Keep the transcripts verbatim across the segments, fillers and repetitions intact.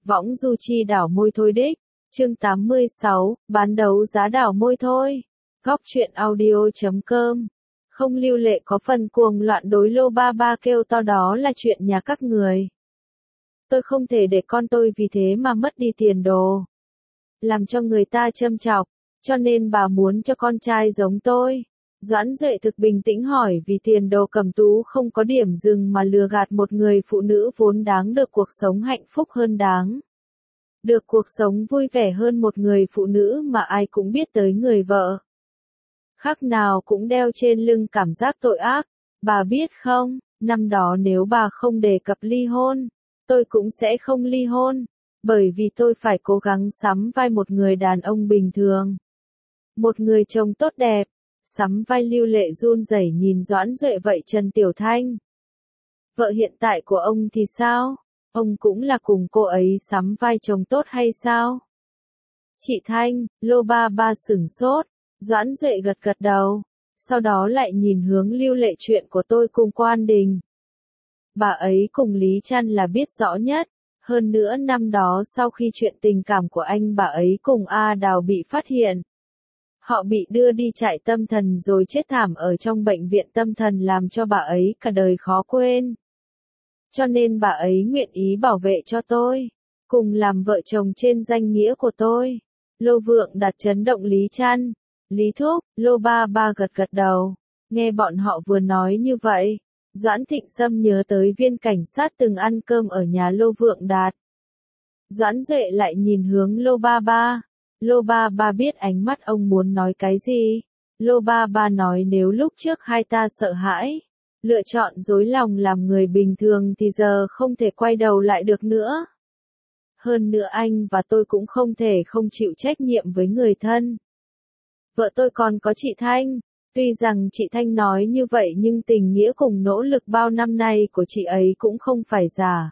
Võng du chi đảo môi thôi đích. Chương tám mươi sáu, bán đấu giá đảo môi thôi. Góc truyện audio chấm com. Không lưu lệ có phần cuồng loạn đối lô ba ba kêu to đó là chuyện nhà các người. Tôi không thể để con tôi vì thế mà mất đi tiền đồ. Làm cho người ta châm chọc, cho nên bà muốn cho con trai giống tôi. Doãn Duệ thực bình tĩnh hỏi vì tiền đồ Cẩm Tú không có điểm dừng mà lừa gạt một người phụ nữ vốn đáng được cuộc sống hạnh phúc hơn đáng. Được cuộc sống vui vẻ hơn một người phụ nữ mà ai cũng biết tới người vợ. Khác nào cũng đeo trên lưng cảm giác tội ác. Bà biết không, năm đó nếu bà không đề cập ly hôn, tôi cũng sẽ không ly hôn. Bởi vì tôi phải cố gắng sắm vai một người đàn ông bình thường. Một người chồng tốt đẹp. Sắm vai Lưu Lệ run rẩy nhìn Doãn Duệ vậy Trần Tiểu Thanh. Vợ hiện tại của ông thì sao? Ông cũng là cùng cô ấy sắm vai chồng tốt hay sao? Chị Thanh, lô ba ba sửng sốt. Doãn Duệ gật gật đầu. Sau đó lại nhìn hướng Lưu Lệ chuyện của tôi cùng Quan Đình. Bà ấy cùng Lý Trăn là biết rõ nhất. Hơn nữa năm đó sau khi chuyện tình cảm của anh bà ấy cùng A Đào bị phát hiện. Họ bị đưa đi trại tâm thần rồi chết thảm ở trong bệnh viện tâm thần làm cho bà ấy cả đời khó quên. Cho nên bà ấy nguyện ý bảo vệ cho tôi, cùng làm vợ chồng trên danh nghĩa của tôi. Lô Vượng đặt chấn động Lý Trăn, Lý Thúc, Lô ba ba gật gật đầu. Nghe bọn họ vừa nói như vậy, Doãn Thịnh Sâm nhớ tới viên cảnh sát từng ăn cơm ở nhà Lô Vượng Đạt. Doãn Duệ lại nhìn hướng Lô ba ba. Lô ba ba biết ánh mắt ông muốn nói cái gì. Lô ba ba nói nếu lúc trước hai ta sợ hãi, lựa chọn dối lòng làm người bình thường thì giờ không thể quay đầu lại được nữa. Hơn nữa anh và tôi cũng không thể không chịu trách nhiệm với người thân. Vợ tôi còn có chị Thanh. Tuy rằng chị Thanh nói như vậy nhưng tình nghĩa cùng nỗ lực bao năm nay của chị ấy cũng không phải giả.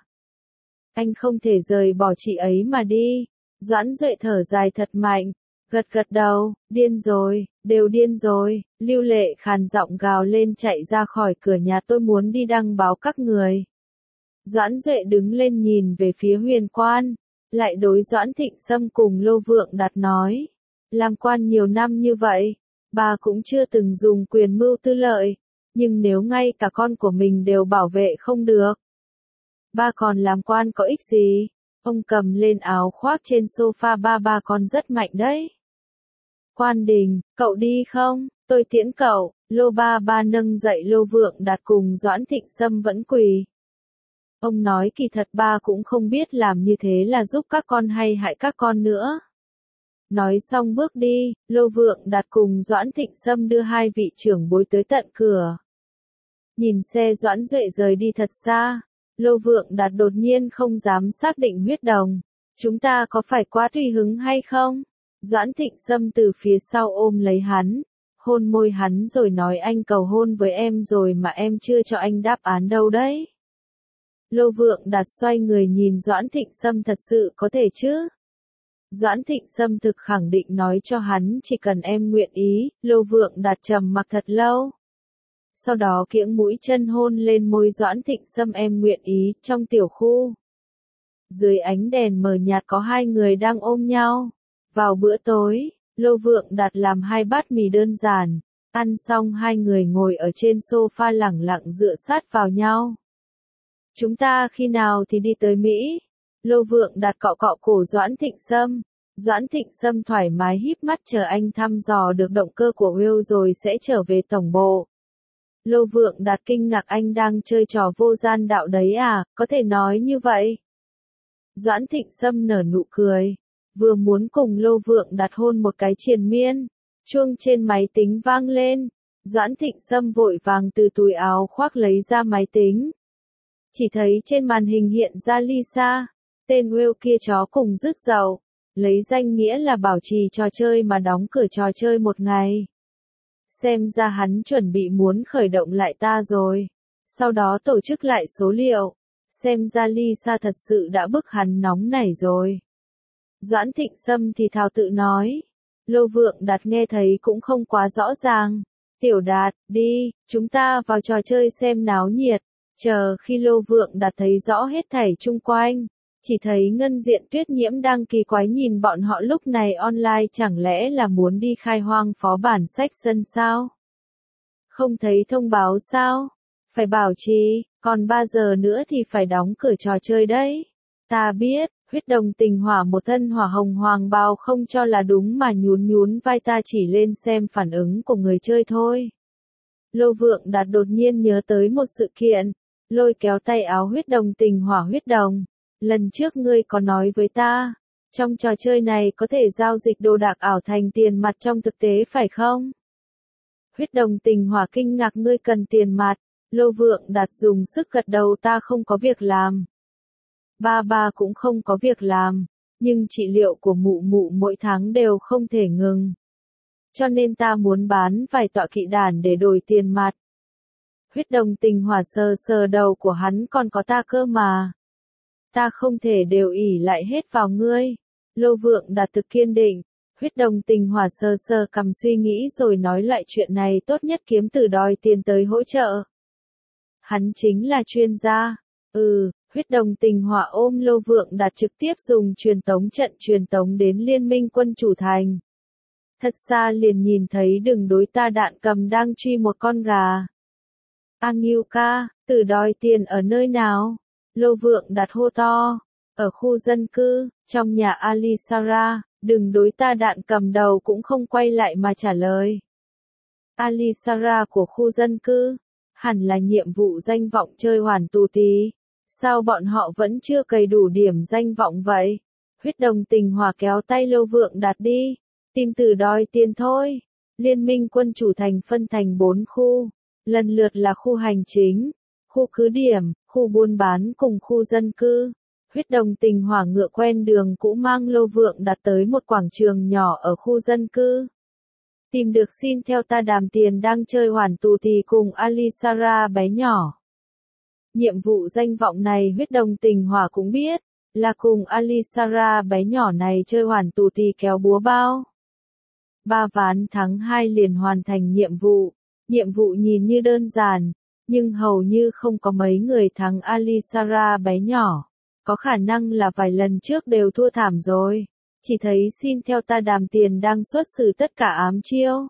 Anh không thể rời bỏ chị ấy mà đi. Doãn Duệ thở dài thật mạnh, gật gật đầu, điên rồi, đều điên rồi. Lưu Lệ khàn giọng gào lên chạy ra khỏi cửa nhà tôi muốn đi đăng báo các người. Doãn Duệ đứng lên nhìn về phía Huyền Quan, lại đối Doãn Thịnh Sâm cùng Lô Vượng Đạt nói. Làm quan nhiều năm như vậy, bà cũng chưa từng dùng quyền mưu tư lợi, nhưng nếu ngay cả con của mình đều bảo vệ không được, ba còn làm quan có ích gì? Ông cầm lên áo khoác trên sofa ba ba con rất mạnh đấy. Quan Đình, cậu đi không? Tôi tiễn cậu. Lô ba ba nâng dậy Lô Vượng Đạt cùng Doãn Thịnh Sâm vẫn quỳ. Ông nói kỳ thật ba cũng không biết làm như thế là giúp các con hay hại các con nữa. Nói xong bước đi, Lô Vượng Đạt cùng Doãn Thịnh Sâm đưa hai vị trưởng bối tới tận cửa. Nhìn xe Doãn Duệ rời đi thật xa. Lô Vượng Đạt đột nhiên không dám xác định huyết đồng. Chúng ta có phải quá tùy hứng hay không? Doãn Thịnh Sâm từ phía sau ôm lấy hắn, hôn môi hắn rồi nói anh cầu hôn với em rồi mà em chưa cho anh đáp án đâu đấy. Lô Vượng Đạt xoay người nhìn Doãn Thịnh Sâm thật sự có thể chứ? Doãn Thịnh Sâm thực khẳng định nói cho hắn chỉ cần em nguyện ý. Lô Vượng Đạt trầm mặc thật lâu. Sau đó kiễng mũi chân hôn lên môi Doãn Thịnh Sâm em nguyện ý, trong tiểu khu. Dưới ánh đèn mờ nhạt có hai người đang ôm nhau. Vào bữa tối, Lô Vượng Đạt làm hai bát mì đơn giản. Ăn xong hai người ngồi ở trên sofa lẳng lặng dựa sát vào nhau. Chúng ta khi nào thì đi tới Mỹ? Lô Vượng Đạt cọ cọ cổ Doãn Thịnh Sâm. Doãn Thịnh Sâm thoải mái híp mắt chờ anh thăm dò được động cơ của Will rồi sẽ trở về tổng bộ. Lô Vượng Đạt kinh ngạc anh đang chơi trò vô gian đạo đấy à, có thể nói như vậy. Doãn Thịnh Sâm nở nụ cười, vừa muốn cùng Lô Vượng Đạt hôn một cái triền miên. Chuông trên máy tính vang lên, Doãn Thịnh Sâm vội vàng từ túi áo khoác lấy ra máy tính. Chỉ thấy trên màn hình hiện ra Lisa, tên Will kia chó cùng rước dậu, lấy danh nghĩa là bảo trì trò chơi mà đóng cửa trò chơi một ngày. Xem ra hắn chuẩn bị muốn khởi động lại ta rồi. Sau đó tổ chức lại số liệu. Xem ra Lisa thật sự đã bức hắn nóng nảy rồi. Doãn Thịnh Sâm thì thào tự nói. Lô Vượng Đạt nghe thấy cũng không quá rõ ràng. Tiểu Đạt, đi, chúng ta vào trò chơi xem náo nhiệt. Chờ khi Lô Vượng Đạt thấy rõ hết thảy chung quanh, Chỉ thấy Ngân Diện Tuyết Nhiễm đang kỳ quái nhìn bọn họ lúc này online, chẳng lẽ là muốn đi khai hoang phó bản sách sân sao? Không thấy thông báo sao? Phải bảo trì, còn ba giờ nữa thì phải đóng cửa trò chơi đấy. Ta biết, Huyết Đồng Tình Hỏa một thân hỏa hồng hoàng bào không cho là đúng mà nhún nhún vai, ta chỉ lên xem phản ứng của người chơi thôi. Lô Vượng Đạt đột nhiên nhớ tới một sự kiện, lôi kéo tay áo Huyết Đồng Tình Hỏa. Huyết Đồng, lần trước ngươi có nói với ta, trong trò chơi này có thể giao dịch đồ đạc ảo thành tiền mặt trong thực tế phải không? Huyết Đồng Tình Hỏa kinh ngạc, ngươi cần tiền mặt? Lô Vượng Đạt dùng sức gật đầu, ta không có việc làm. Ba ba cũng không có việc làm, nhưng trị liệu của mụ mụ mỗi tháng đều không thể ngừng. Cho nên ta muốn bán vài tọa kỵ đản để đổi tiền mặt. Huyết Đồng Tình Hỏa sờ sờ đầu của hắn, còn có ta cơ mà. Ta không thể đều ỷ lại hết vào ngươi. Lô Vượng Đạt thực kiên định. Huyết Đồng Tình Hỏa sờ sờ cằm suy nghĩ rồi nói, loại chuyện này tốt nhất kiếm từ đòi tiền tới hỗ trợ. Hắn chính là chuyên gia. Ừ, Huyết Đồng Tình Hỏa ôm Lô Vượng Đạt trực tiếp dùng truyền tống trận truyền tống đến Liên minh quân chủ thành. Thật xa liền nhìn thấy đừng đối ta đạn cầm đang truy một con gà. A Ngưu ca, từ đòi tiền ở nơi nào? Lô Vượng Đạt hô to. Ở khu dân cư, trong nhà Alisara. Đừng đối ta đạn cầm đầu cũng không quay lại mà trả lời. Alisara của khu dân cư, hẳn là nhiệm vụ danh vọng chơi hoàn tù tí. Sao bọn họ vẫn chưa cày đủ điểm danh vọng vậy? Huyết Đồng Tình Hỏa kéo tay Lô Vượng Đạt đi. Tìm từ đòi tiền thôi. Liên minh quân chủ thành phân thành bốn khu. Lần lượt là khu hành chính, khu cứ điểm, khu buôn bán cùng khu dân cư. Huyết Đồng Tình Hỏa ngựa quen đường cũ mang Lô Vượng Đạt tới một quảng trường nhỏ ở khu dân cư. Tìm được xin theo ta đàm tiền đang chơi hoàn tù tì cùng Alisara bé nhỏ. Nhiệm vụ danh vọng này Huyết Đồng Tình Hỏa cũng biết, là cùng Alisara bé nhỏ này chơi hoàn tù tì kéo búa bao. Ba ván thắng hai liền hoàn thành nhiệm vụ. Nhiệm vụ nhìn như đơn giản, nhưng hầu như không có mấy người thắng Alisara bé nhỏ. Có khả năng là vài lần trước đều thua thảm rồi. Chỉ thấy xin theo ta đàm tiền đang xuất xử tất cả ám chiêu.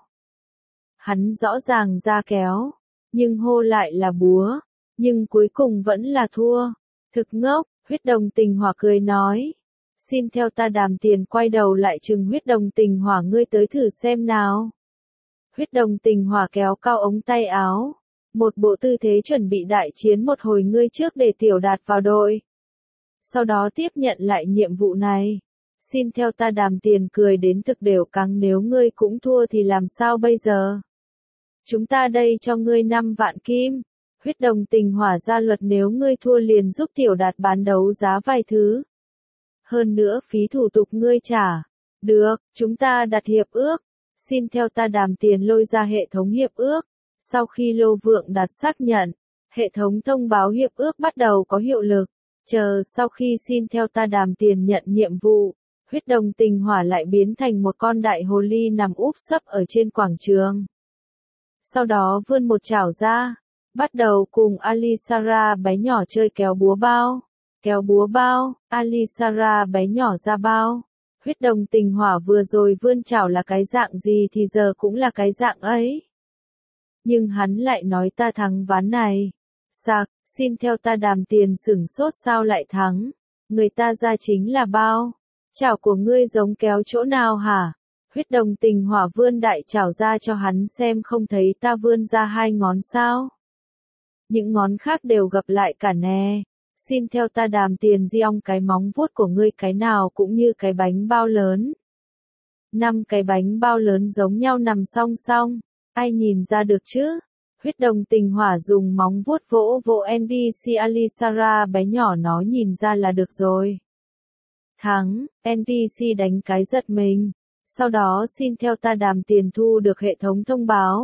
Hắn rõ ràng ra kéo, nhưng hô lại là búa, nhưng cuối cùng vẫn là thua. Thực ngốc, Huyết Đồng Tình Hỏa cười nói. Xin theo ta đàm tiền quay đầu lại trừng Huyết Đồng Tình Hỏa, ngươi tới thử xem nào. Huyết Đồng Tình Hỏa kéo cao ống tay áo. Một bộ tư thế chuẩn bị đại chiến một hồi, ngươi trước để Tiểu Đạt vào đội. Sau đó tiếp nhận lại nhiệm vụ này. Xin theo ta đàm tiền cười đến thực đều căng, nếu ngươi cũng thua thì làm sao bây giờ? Chúng ta đây cho ngươi năm vạn kim. Huyết Đồng Tình Hỏa ra luật, nếu ngươi thua liền giúp Tiểu Đạt bán đấu giá vài thứ. Hơn nữa phí thủ tục ngươi trả. Được, chúng ta đặt hiệp ước. Xin theo ta đàm tiền lôi ra hệ thống hiệp ước. Sau khi Lô Vượng Đạt xác nhận, hệ thống thông báo hiệp ước bắt đầu có hiệu lực. Chờ sau khi xin theo ta đàm tiền nhận nhiệm vụ, Huyết Đồng Tình Hỏa lại biến thành một con đại hồ ly nằm úp sấp ở trên quảng trường. Sau đó vươn một chảo ra, bắt đầu cùng Alisara bé nhỏ chơi kéo búa bao. Kéo búa bao, Alisara bé nhỏ ra bao. Huyết Đồng Tình Hỏa vừa rồi vươn chảo là cái dạng gì thì giờ cũng là cái dạng ấy. Nhưng hắn lại nói ta thắng ván này. Sạc, xin theo ta đàm tiền sửng sốt, sao lại thắng? Người ta ra chính là bao. Chảo của ngươi giống kéo chỗ nào hả? Huyết Đồng Tình Hỏa vươn đại chảo ra cho hắn xem, không thấy ta vươn ra hai ngón sao? Những ngón khác đều gập lại cả nè. Xin theo ta đàm tiền giong, cái móng vuốt của ngươi cái nào cũng như cái bánh bao lớn. Năm cái bánh bao lớn giống nhau nằm song song. Ai nhìn ra được chứ? Huyết Đồng Tình Hỏa dùng móng vuốt vỗ vỗ en pê xê Alisara bé nhỏ, nó nhìn ra là được rồi. Thắng, en pê xê đánh cái giật mình. Sau đó xin theo ta đàm tiền thu được hệ thống thông báo.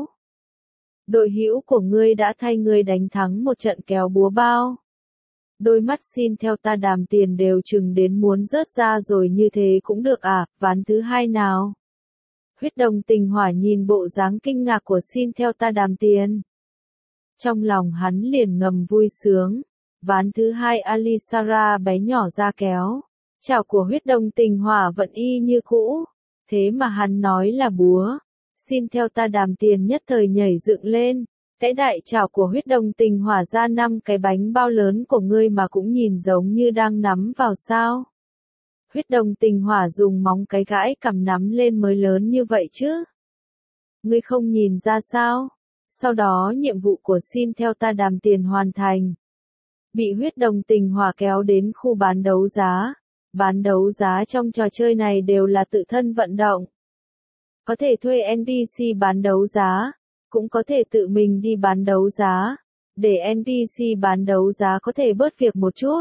Đội hữu của ngươi đã thay ngươi đánh thắng một trận kéo búa bao. Đôi mắt xin theo ta đàm tiền đều chừng đến muốn rớt ra rồi, như thế cũng được à, ván thứ hai nào. Huyết Đồng Tình Hỏa nhìn bộ dáng kinh ngạc của xin theo ta đàm tiền. Trong lòng hắn liền ngầm vui sướng. Ván thứ hai Alisara bé nhỏ ra kéo. Chảo của huyết đồng tình hỏa vẫn y như cũ. Thế mà hắn nói là búa. Xin theo ta đàm tiền nhất thời nhảy dựng lên. Cái đại chảo của huyết đồng tình hỏa ra năm cái bánh bao lớn của ngươi mà cũng nhìn giống như đang nắm vào sao. Huyết đồng tình hỏa dùng móng cái gãi cầm nắm lên mới lớn như vậy chứ. Ngươi không nhìn ra sao? Sau đó nhiệm vụ của xin theo ta đàm tiền hoàn thành. Bị huyết đồng tình hỏa kéo đến khu bán đấu giá. Bán đấu giá trong trò chơi này đều là tự thân vận động. Có thể thuê en pê xê bán đấu giá, cũng có thể tự mình đi bán đấu giá, để en pê xê bán đấu giá có thể bớt việc một chút.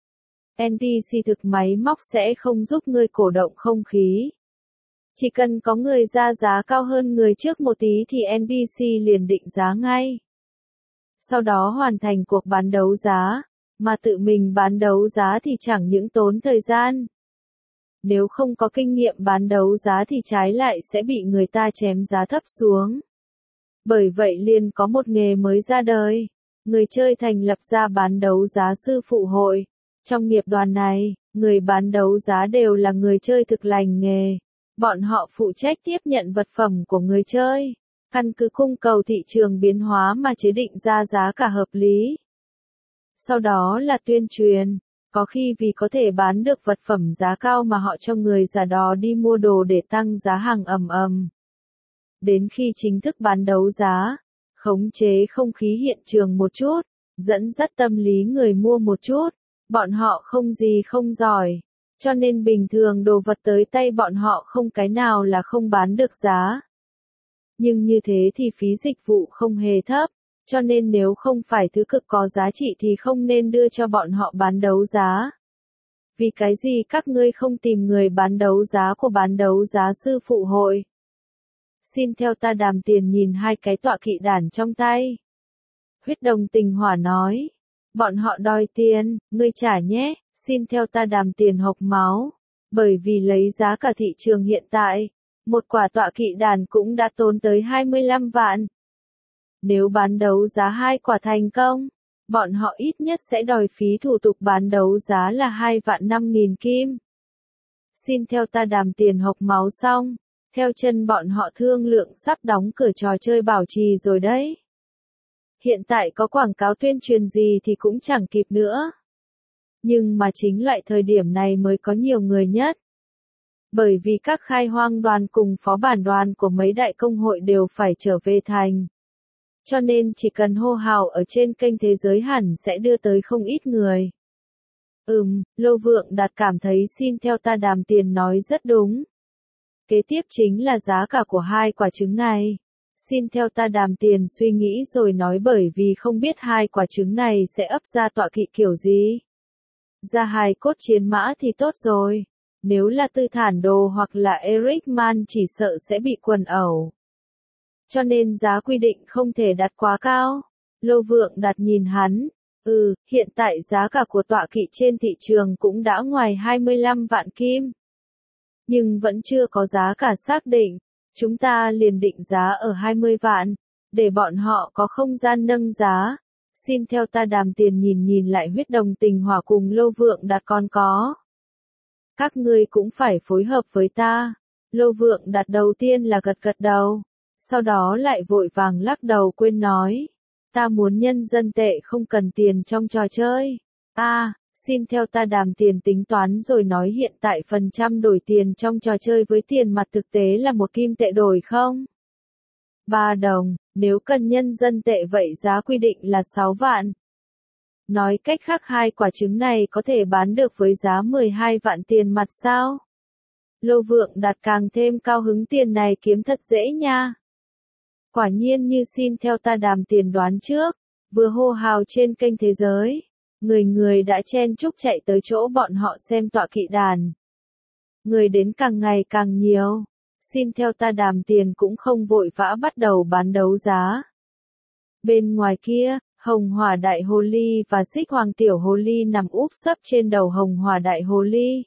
en pê xê thực máy móc sẽ không giúp ngươi cổ động không khí. Chỉ cần có người ra giá cao hơn người trước một tí thì en pê xê liền định giá ngay. Sau đó hoàn thành cuộc bán đấu giá, mà tự mình bán đấu giá thì chẳng những tốn thời gian. Nếu không có kinh nghiệm bán đấu giá thì trái lại sẽ bị người ta chém giá thấp xuống. Bởi vậy liền có một nghề mới ra đời. Người chơi thành lập ra bán đấu giá sư phụ hội. Trong nghiệp đoàn này, người bán đấu giá đều là người chơi thực lành nghề. Bọn họ phụ trách tiếp nhận vật phẩm của người chơi. Căn cứ cung cầu thị trường biến hóa mà chế định ra giá cả hợp lý. Sau đó là tuyên truyền. Có khi vì có thể bán được vật phẩm giá cao mà họ cho người giả đò đi mua đồ để tăng giá hàng ầm ầm. Đến khi chính thức bán đấu giá, khống chế không khí hiện trường một chút, dẫn dắt tâm lý người mua một chút, bọn họ không gì không giỏi, cho nên bình thường đồ vật tới tay bọn họ không cái nào là không bán được giá. Nhưng như thế thì phí dịch vụ không hề thấp. Cho nên nếu không phải thứ cực có giá trị thì không nên đưa cho bọn họ bán đấu giá. Vì cái gì các ngươi không tìm người bán đấu giá của bán đấu giá sư phụ hội? Xin theo ta đàm tiền nhìn hai cái tọa kỵ đản trong tay. Huyết đồng tình hỏa nói. Bọn họ đòi tiền, ngươi trả nhé, xin theo ta đàm tiền hộc máu. Bởi vì lấy giá cả thị trường hiện tại, một quả tọa kỵ đản cũng đã tốn tới hai mươi lăm vạn. Nếu bán đấu giá hai quả thành công, bọn họ ít nhất sẽ đòi phí thủ tục bán đấu giá là hai vạn năm nghìn kim. Xin theo ta đàm tiền hộc máu xong, theo chân bọn họ thương lượng sắp đóng cửa trò chơi bảo trì rồi đấy. Hiện tại có quảng cáo tuyên truyền gì thì cũng chẳng kịp nữa. Nhưng mà chính loại thời điểm này mới có nhiều người nhất. Bởi vì các khai hoang đoàn cùng phó bản đoàn của mấy đại công hội đều phải trở về thành. Cho nên chỉ cần hô hào ở trên kênh thế giới hẳn sẽ đưa tới không ít người. Ừm, Lô Vượng Đạt cảm thấy xin theo ta đàm tiền nói rất đúng. Kế tiếp chính là giá cả của hai quả trứng này. Xin theo ta đàm tiền suy nghĩ rồi nói bởi vì không biết hai quả trứng này sẽ ấp ra tọa kỵ kiểu gì. Ra hài cốt chiến mã thì tốt rồi. Nếu là Tư Thản Đồ hoặc là Eric Man chỉ sợ sẽ bị quần ẩu. Cho nên giá quy định không thể đặt quá cao. Lô Vượng Đạt nhìn hắn. Ừ, hiện tại giá cả của tọa kỵ trên thị trường cũng đã ngoài hai mươi lăm vạn kim. Nhưng vẫn chưa có giá cả xác định. Chúng ta liền định giá ở hai mươi vạn. Để bọn họ có không gian nâng giá. Xin theo ta đàm tiền nhìn nhìn lại huyết đồng tình hỏa cùng Lô Vượng Đạt còn có. Các ngươi cũng phải phối hợp với ta. Lô Vượng Đạt đầu tiên là gật gật đầu. Sau đó lại vội vàng lắc đầu quên nói. Ta muốn nhân dân tệ không cần tiền trong trò chơi. A, à, xin theo ta đàm tiền tính toán rồi nói hiện tại phần trăm đổi tiền trong trò chơi với tiền mặt thực tế là một kim tệ đổi không? ba đồng, nếu cần nhân dân tệ vậy giá quy định là sáu vạn. Nói cách khác hai quả trứng này có thể bán được với giá mười hai vạn tiền mặt sao? Lô Vượng Đạt càng thêm cao hứng tiền này kiếm thật dễ nha. Quả nhiên như xin theo ta đàm tiền đoán trước, vừa hô hào trên kênh thế giới, người người đã chen chúc chạy tới chỗ bọn họ xem tọa kỵ đàn. Người đến càng ngày càng nhiều, xin theo ta đàm tiền cũng không vội vã bắt đầu bán đấu giá. Bên ngoài kia, Hồng Hỏa Đại Hồ Ly và Xích Hoàng Tiểu Hồ Ly nằm úp sấp trên đầu Hồng Hỏa Đại Hồ Ly.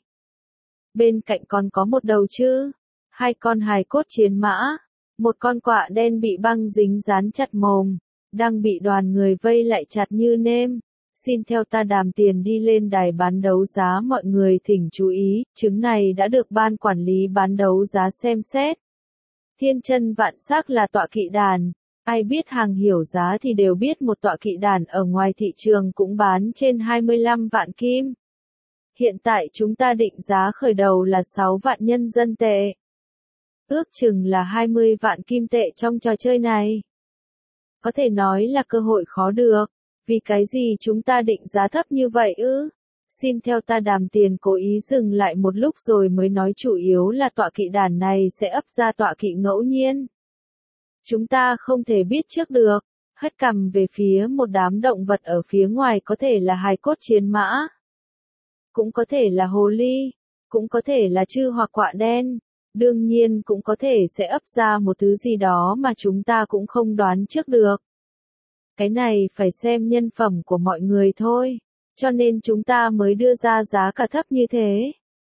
Bên cạnh còn có một đầu chứ, hai con hài cốt chiến mã. Một con quạ đen bị băng dính dán chặt mồm, đang bị đoàn người vây lại chặt như nêm. Xin theo ta Đàm Tiền đi lên đài bán đấu giá, mọi người thỉnh chú ý, chứng này đã được ban quản lý bán đấu giá xem xét. Thiên chân vạn sắc là tọa kỵ đàn, ai biết hàng hiểu giá thì đều biết một tọa kỵ đàn ở ngoài thị trường cũng bán trên hai mươi lăm vạn kim. Hiện tại chúng ta định giá khởi đầu là sáu vạn nhân dân tệ. Ước chừng là hai mươi vạn kim tệ trong trò chơi này. Có thể nói là cơ hội khó được, vì cái gì chúng ta định giá thấp như vậy ư? Xin theo ta Đàm Tiền cố ý dừng lại một lúc rồi mới nói, chủ yếu là tọa kỵ đàn này sẽ ấp ra tọa kỵ ngẫu nhiên. Chúng ta không thể biết trước được, hất cằm về phía một đám động vật ở phía ngoài, có thể là hài cốt chiến mã, cũng có thể là hồ ly, cũng có thể là trư hoặc quạ đen, đương nhiên cũng có thể sẽ ấp ra một thứ gì đó mà chúng ta cũng không đoán trước được. Cái này phải xem nhân phẩm của mọi người thôi, cho nên chúng ta mới đưa ra giá cả thấp như thế.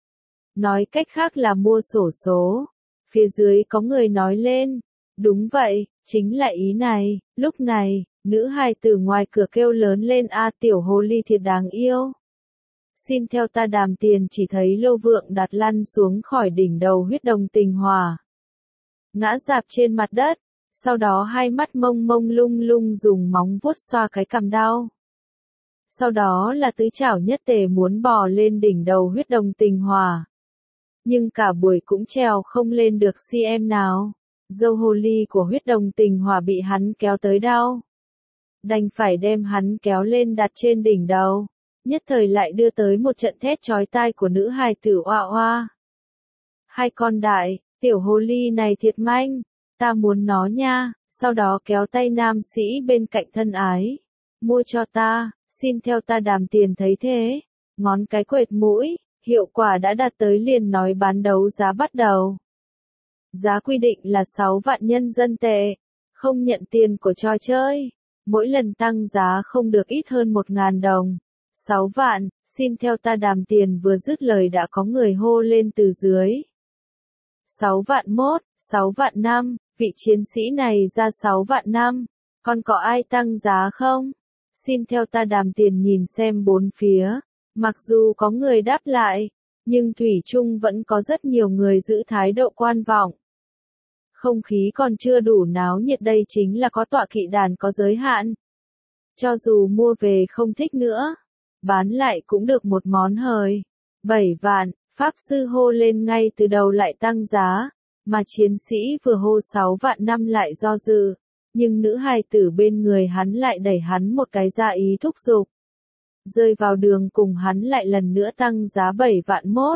Nói cách khác là mua xổ số. Phía dưới có người nói lên, đúng vậy, chính là ý này. Lúc này, nữ hài tử ngoài cửa kêu lớn lên, a tiểu hồ ly thiệt đáng yêu. Xin theo ta Đàm Tiền chỉ thấy Lô Vượng Đạt lăn xuống khỏi đỉnh đầu huyết đồng tình hòa, ngã rạp trên mặt đất, sau đó hai mắt mông mông lung lung dùng móng vuốt xoa cái cằm đau. Sau đó là tứ chảo nhất tề muốn bò lên đỉnh đầu huyết đồng tình hòa. Nhưng cả buổi cũng trèo không lên được cm nào. Dâu hồ ly của huyết đồng tình hòa bị hắn kéo tới đau. Đành phải đem hắn kéo lên đặt trên đỉnh đầu. Nhất thời lại đưa tới một trận thét chói tai của nữ hài tử oa oa. Hai con đại, tiểu hồ ly này thiệt manh, ta muốn nó nha, sau đó kéo tay nam sĩ bên cạnh thân ái. Mua cho ta, xin theo ta Đàm Tiền thấy thế, ngón cái quệt mũi, hiệu quả đã đạt tới liền nói bán đấu giá bắt đầu. Giá quy định là sáu vạn nhân dân tệ, không nhận tiền của trò chơi, mỗi lần tăng giá không được ít hơn một ngàn đồng. sáu vạn, xin theo ta Đàm Tiền vừa dứt lời đã có người hô lên từ dưới. sáu vạn mốt, sáu vạn năm, vị chiến sĩ này ra sáu vạn năm, còn có ai tăng giá không? Xin theo ta Đàm Tiền nhìn xem bốn phía, mặc dù có người đáp lại, nhưng thủy chung vẫn có rất nhiều người giữ thái độ quan vọng. Không khí còn chưa đủ náo nhiệt, đây chính là có tọa kỵ đàn có giới hạn. Cho dù mua về không thích nữa, bán lại cũng được một món hời. bảy vạn, Pháp Sư hô lên ngay từ đầu lại tăng giá, mà chiến sĩ vừa hô sáu vạn năm lại do dự. Nhưng nữ hài tử bên người hắn lại đẩy hắn một cái ra ý thúc giục. Rơi vào đường cùng hắn lại lần nữa tăng giá bảy vạn mốt.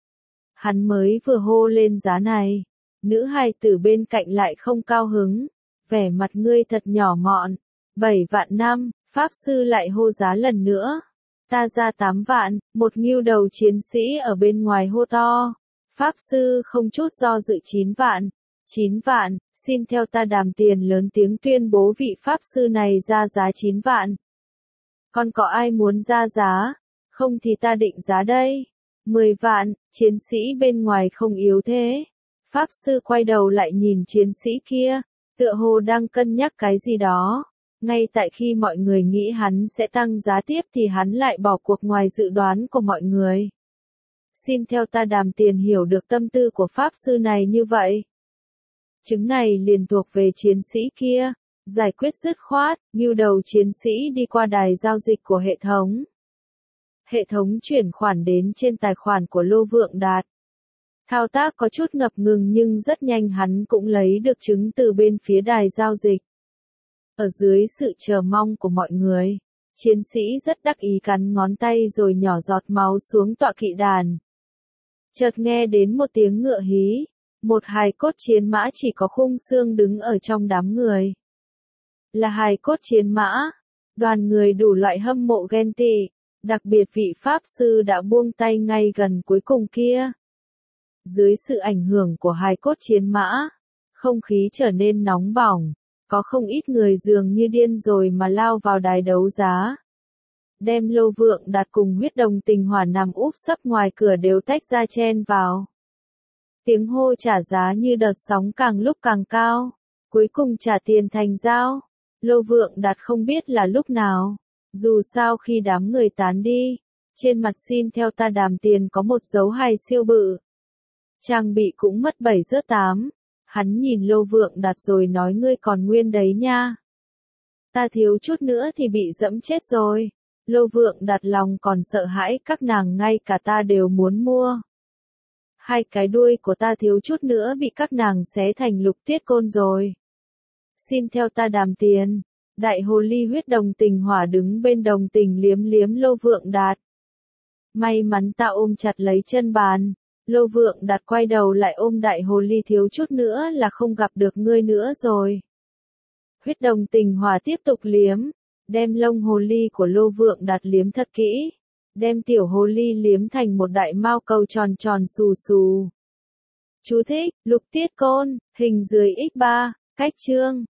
Hắn mới vừa hô lên giá này, nữ hài tử bên cạnh lại không cao hứng, vẻ mặt ngươi thật nhỏ mọn. bảy vạn năm, Pháp Sư lại hô giá lần nữa. Ta ra tám vạn, một ngưu đầu chiến sĩ ở bên ngoài hô to. Pháp Sư không chút do dự chín vạn. chín vạn, xin theo ta Đàm Tiền lớn tiếng tuyên bố vị Pháp Sư này ra giá chín vạn. Còn có ai muốn ra giá? Không thì ta định giá đây. mười vạn, chiến sĩ bên ngoài không yếu thế. Pháp Sư quay đầu lại nhìn chiến sĩ kia, tựa hồ đang cân nhắc cái gì đó. Ngay tại khi mọi người nghĩ hắn sẽ tăng giá tiếp thì hắn lại bỏ cuộc ngoài dự đoán của mọi người. Xin theo ta Đàm Tiền hiểu được tâm tư của Pháp Sư này như vậy. Chứng này liền thuộc về chiến sĩ kia, giải quyết dứt khoát, ngưu đầu chiến sĩ đi qua đài giao dịch của hệ thống. Hệ thống chuyển khoản đến trên tài khoản của Lô Vượng Đạt. Thao tác có chút ngập ngừng nhưng rất nhanh hắn cũng lấy được chứng từ bên phía đài giao dịch. Ở dưới sự chờ mong của mọi người, chiến sĩ rất đắc ý cắn ngón tay rồi nhỏ giọt máu xuống tọa kỵ đàn. Chợt nghe đến một tiếng ngựa hí, một hài cốt chiến mã chỉ có khung xương đứng ở trong đám người. Là hài cốt chiến mã, đoàn người đủ loại hâm mộ ghen tị, đặc biệt vị Pháp Sư đã buông tay ngay gần cuối cùng kia. Dưới sự ảnh hưởng của hài cốt chiến mã, không khí trở nên nóng bỏng. Có không ít người dường như điên rồi mà lao vào đài đấu giá. Đem Lô Vượng Đạt cùng huyết đồng tình hòa nằm úp sấp ngoài cửa đều tách ra chen vào. Tiếng hô trả giá như đợt sóng càng lúc càng cao. Cuối cùng trả tiền thành dao. Lô Vượng Đạt không biết là lúc nào. Dù sao khi đám người tán đi, trên mặt xin theo ta đàm tiền có một dấu hài siêu bự. Trang bị cũng mất bảy rớt tám. Hắn nhìn Lô Vượng Đạt rồi nói ngươi còn nguyên đấy nha. Ta thiếu chút nữa thì bị dẫm chết rồi. Lô Vượng Đạt lòng còn sợ hãi, các nàng ngay cả ta đều muốn mua. Hai cái đuôi của ta thiếu chút nữa bị các nàng xé thành lục tiết côn rồi. Xin theo ta đàm tiền. Đại hồ ly huyết đồng tình hỏa đứng bên đồng tình liếm liếm Lô Vượng Đạt. May mắn ta ôm chặt lấy chân bàn. Lô Vượng Đạt quay đầu lại ôm đại hồ ly, thiếu chút nữa là không gặp được ngươi nữa rồi. Huyết đồng tình hỏa tiếp tục liếm, đem lông hồ ly của Lô Vượng Đạt liếm thật kỹ, đem tiểu hồ ly liếm thành một đại mao cầu tròn tròn xù xù. Chú thích, lục tiết côn, hình dưới x ba, cách chương.